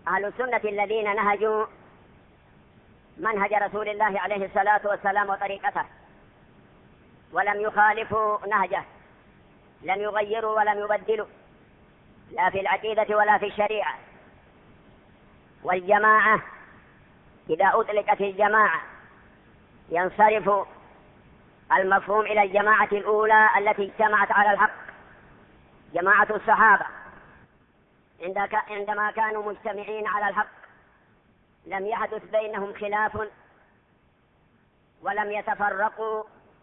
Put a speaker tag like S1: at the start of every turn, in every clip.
S1: أهل السنة الذين نهجوا منهج رسول الله عليه الصلاة والسلام وطريقته ولم يخالفوا نهجه، لم يغيروا ولم يبدلوا لا في العقيدة ولا في الشريعة. والجماعة إذا أطلقت الجماعة ينصرف المفهوم إلى الجماعة الأولى التي اجتمعت على الحق، جماعة الصحابة عندما كانوا مجتمعين على الحق لم يحدث بينهم خلاف ولم يتفرقوا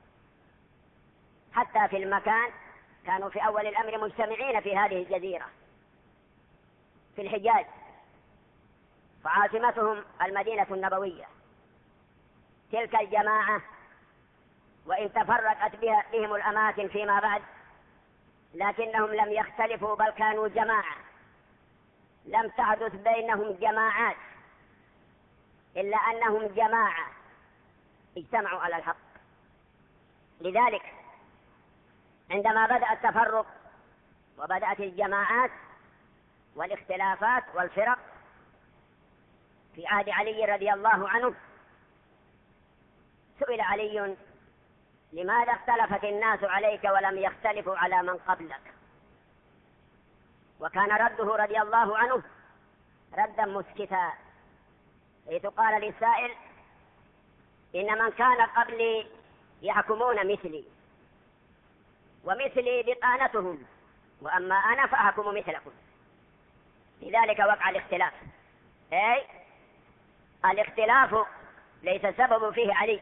S1: حتى في المكان، كانوا في أول الأمر مجتمعين في هذه الجزيرة في الحجاز، فعاصمتهم المدينة النبوية. تلك الجماعة وإن تفرقت بهم الأماكن فيما بعد لكنهم لم يختلفوا، بل كانوا جماعة، لم تحدث بينهم جماعات إلا أنهم جماعة اجتمعوا على الحق. لذلك عندما بدأ التفرق وبدأت الجماعات والاختلافات والفرق في عهد علي رضي الله عنه، سئل علي: لماذا اختلفت الناس عليك ولم يختلفوا على من قبلك؟ وكان رده رضي الله عنه ردا مسكتا، حيث قال للسائل: إن من كان قبلي يحكمون مثلي ومثلي بطانتهم، وأما أنا فأحكم مثلكم. لذلك وقع الاختلاف، أي الاختلاف ليس سبب فيه علي،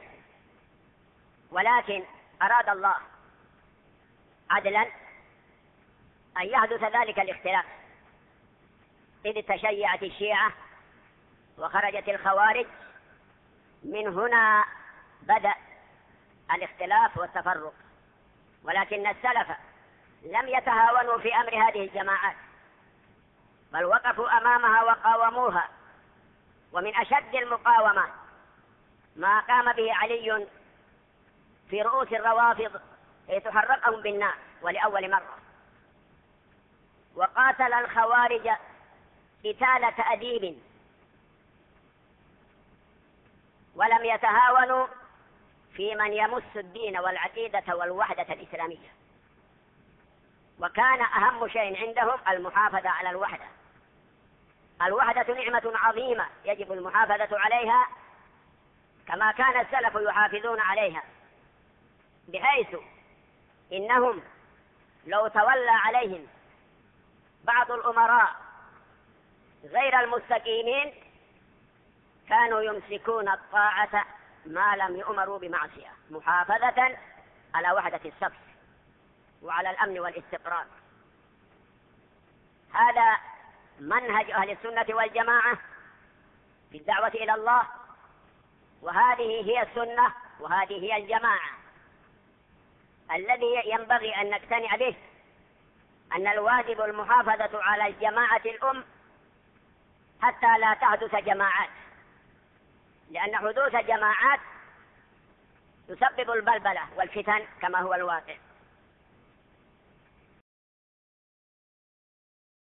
S1: ولكن أراد الله عدلا أن يحدث ذلك الاختلاف، إذ تشيعت الشيعة وخرجت الخوارج، من هنا بدأ الاختلاف والتفرق. ولكن السلف لم يتهاونوا في أمر هذه الجماعات، بل وقفوا أمامها وقاوموها، ومن أشد المقاومة ما قام به علي في رؤوس الروافض حيث حرقهم بالنار ولأول مرة، وقاتل الخوارج قتال تأديب، ولم يتهاونوا في من يمس الدين والعقيدة والوحدة الإسلامية. وكان أهم شيء عندهم المحافظة على الوحدة. الوحدة نعمة عظيمة يجب المحافظة عليها كما كان السلف يحافظون عليها، بحيث إنهم لو تولى عليهم بعض الأمراء غير المستقيمين كانوا يمسكون الطاعة ما لم يؤمروا بمعصية، محافظة على وحدة الصف وعلى الأمن والاستقرار. هذا منهج أهل السنة والجماعة في الدعوة إلى الله، وهذه هي السنة وهذه هي الجماعة. الذي ينبغي أن نقتنع به أن الواجب المحافظة على الجماعة الأم حتى لا تحدث جماعات، لأن حدوث جماعات تسبب البلبلة والفتن كما هو الواقع.